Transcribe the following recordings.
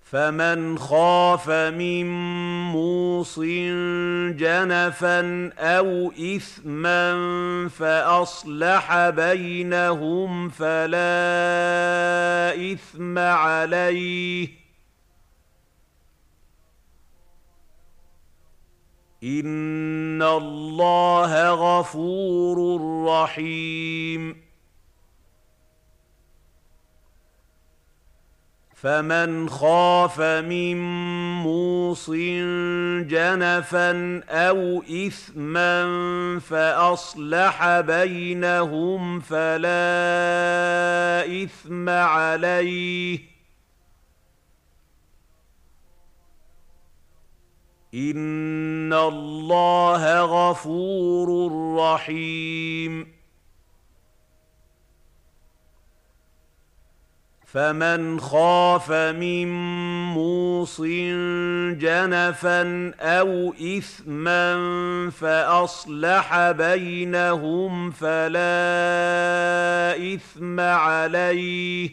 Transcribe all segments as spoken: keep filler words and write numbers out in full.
فمن خاف من موص جنفا أو إثما فأصلح بينهم فلا إثم عليه إن الله غفور رحيم. فمن خاف من موص جنفا أو إثما فأصلح بينهم فلا إثم عليه إن الله غفور رحيم. فمن خاف من موص جنفا أو إثما فأصلح بينهم فلا إثم عليه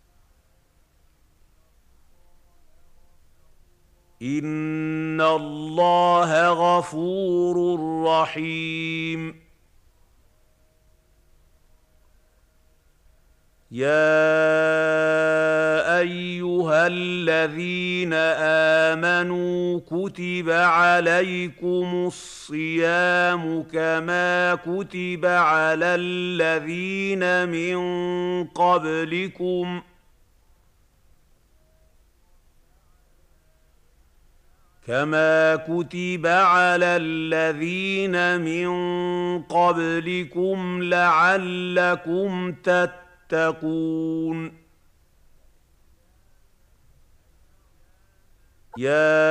إن الله غفور رحيم. يا أيها الذين آمنوا كتب عليكم الصيام كما كتب على الذين من قبلكم كما كتب على الذين من قبلكم لعلكم تتقون. يا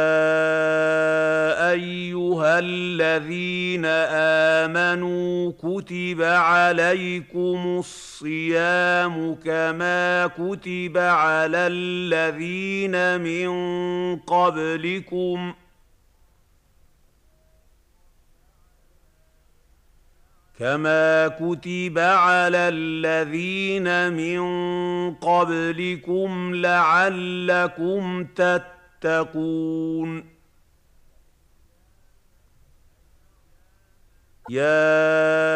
أيها الذين آمنوا كتب عليكم الصيام كما كتب على الذين من قبلكم كما كتب على الذين من قبلكم لعلكم تتقون. يا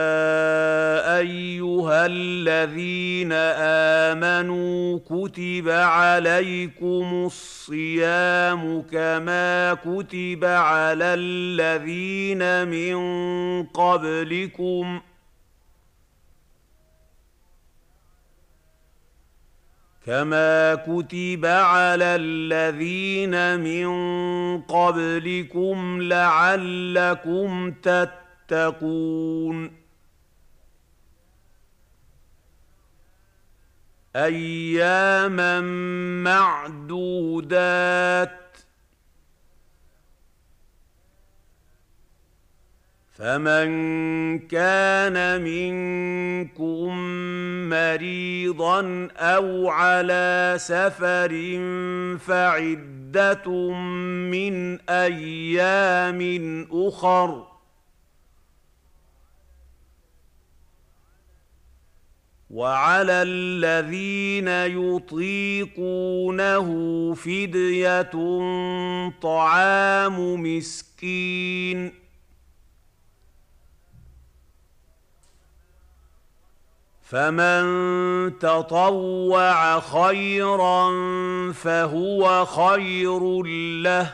أيها الذين آمنوا كتب عليكم الصيام كما كتب على الذين من قبلكم كما كتب على الذين من قبلكم لعلكم تتقون. أياما معدودات فمن كان منكم مريضا أو على سفر فعدة من أيام أخر وعلى الذين يطيقونه فدية طعام مسكين فمن تطوع خيرا فهو خير له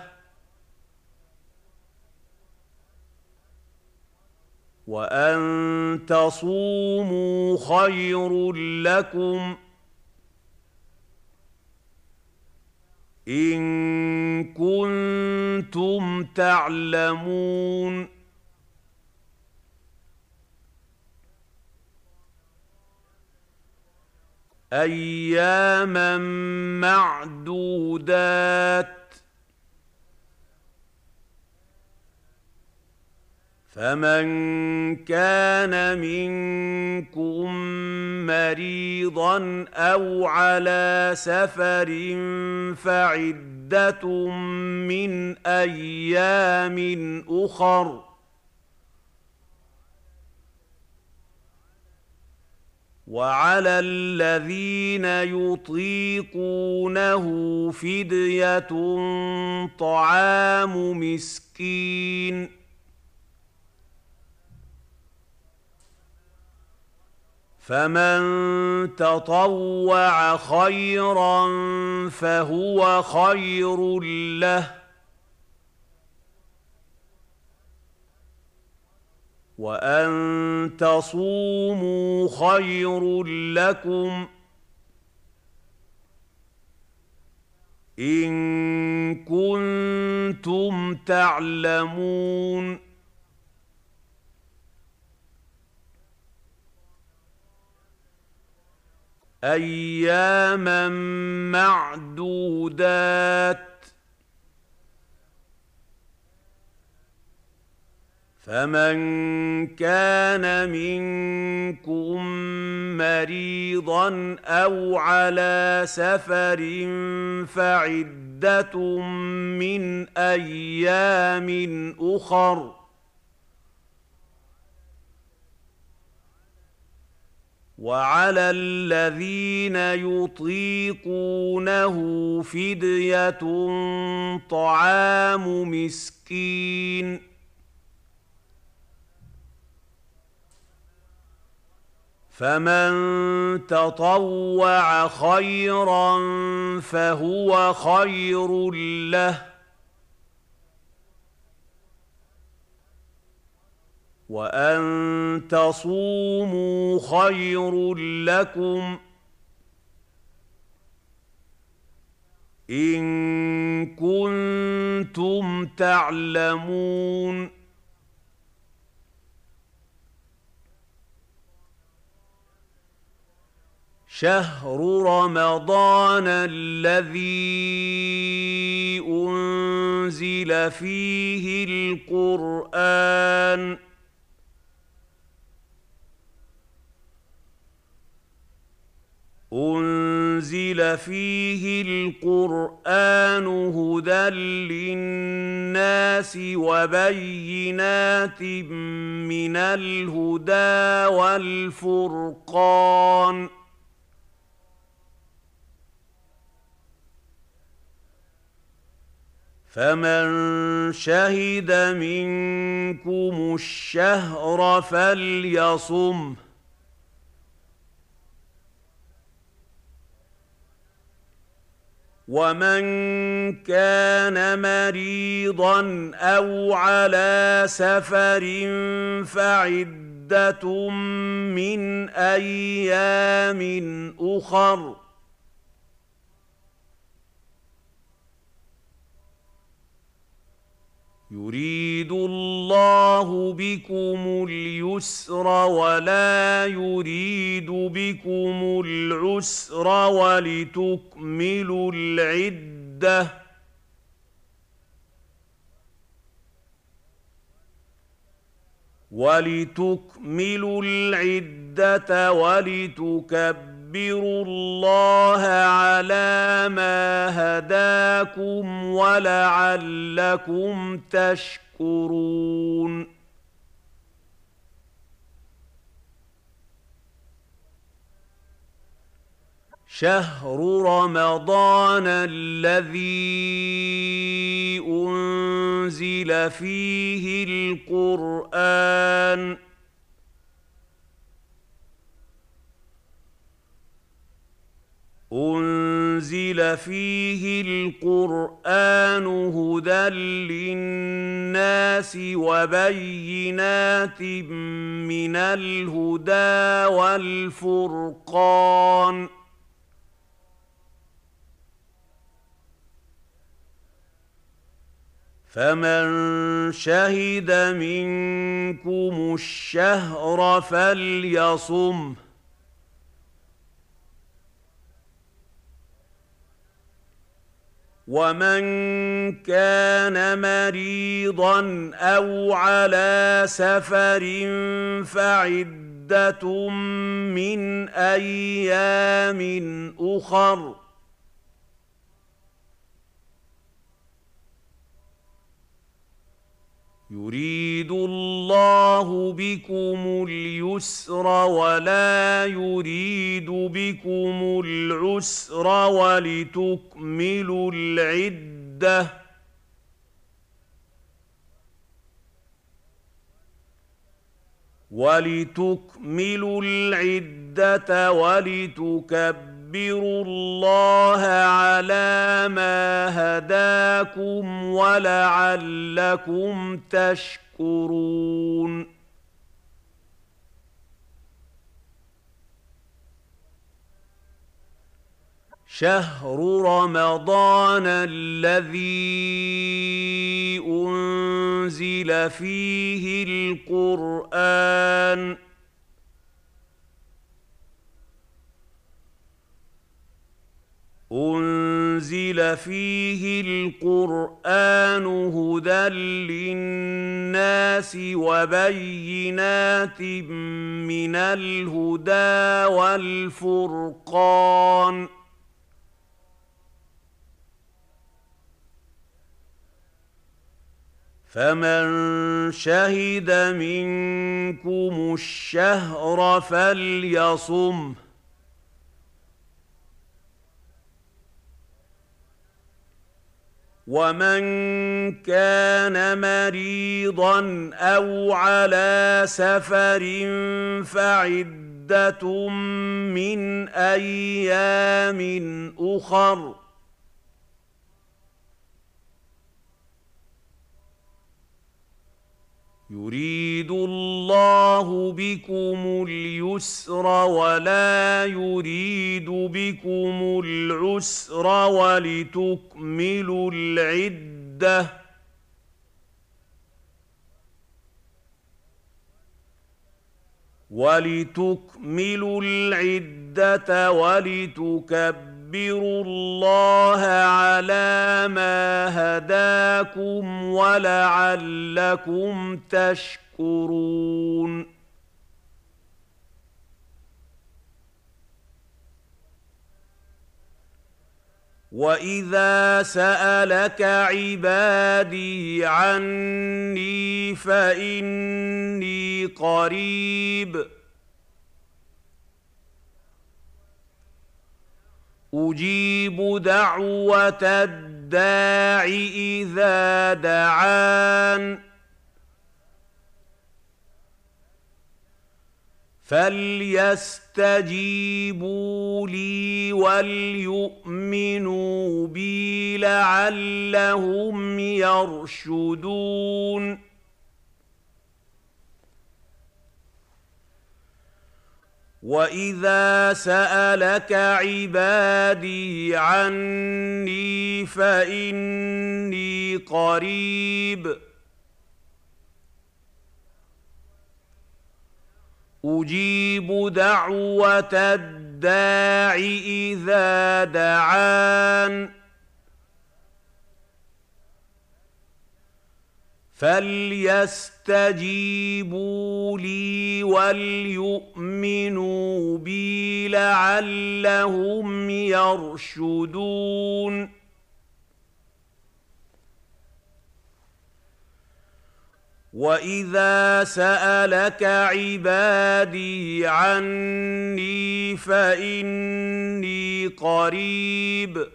وأن تصوموا خير لكم إن كنتم تعلمون. أياما معدودات فمن كان منكم مريضا أو على سفر فعدة من أيام أخر وعلى الذين يطيقونه فدية طعام مسكين فمن تطوع خيرا فهو خير له وأن تصوموا خير لكم إن كنتم تعلمون أياما معدودات فمن كان منكم مريضا أو على سفر فعدة من أيام أخر وعلى الذين يطيقونه فدية طعام مسكين فمن تطوع خيرا فهو خير له وأن تصوموا خير لكم إن كنتم تعلمون شهر رمضان الذي أنزل فيه القرآن أنزل فيه القرآن هدى للناس وبينات من الهدى والفرقان فمن شهد منكم الشهر فليصمه ومن كان مريضا أو على سفر فعدة من أيام أخر يريد الله بكم اليسر ولا يريد بكم العسر ولتكملوا العدة ولتكملوا العدة ولتكبروا الله على ما هداكم ولعلكم تشكرون شهر رمضان الذي أنزل فيه القرآن أنزل فيه القرآن هدى للناس وبينات من الهدى والفرقان فمن شهد منكم الشهر فليصمه ومن كان مريضا أو على سفر فعدة من أيام أخر يريد الله بكم اليسر ولا يريد بكم العسر ولتكملوا العدة ولتكملوا العدة ولتكبروا الله على ما هداكم ولعلكم تشكرون. شهر رمضان الذي أنزل فيه القرآن أنزل فيه القرآن هدى للناس وبينات من الهدى والفرقان فمن شهد منكم الشهر فليصمه ومن كان مريضا أو على سفر فعدة من أيام أخر يريد الله بكم اليسر ولا يريد بكم العسر ولتكملوا العدة ولتكملوا العدة ولتكبروا الله على ما هداكم ولعلكم تشكرون. وإذا سألك عبادي عني فإني قريب أجيب دعوة الداع إذا دعان فليستجيبوا لي وليؤمنوا بي لعلهم يرشدون. وإذا سألك عبادي عني فإني قريب أجيب دعوة الداع إذا دعان فليستجيبوا لي وليؤمنوا بي لعلهم يرشدون. وإذا سألك عبادي عني فإني قريب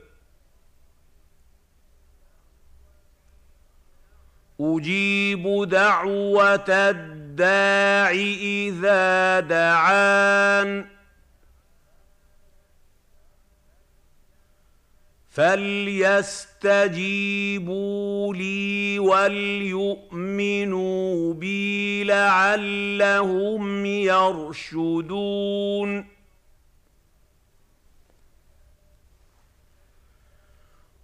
أجيب دعوة الداع إذا دعان فليستجيبوا لي وليؤمنوا بي لعلهم يرشدون.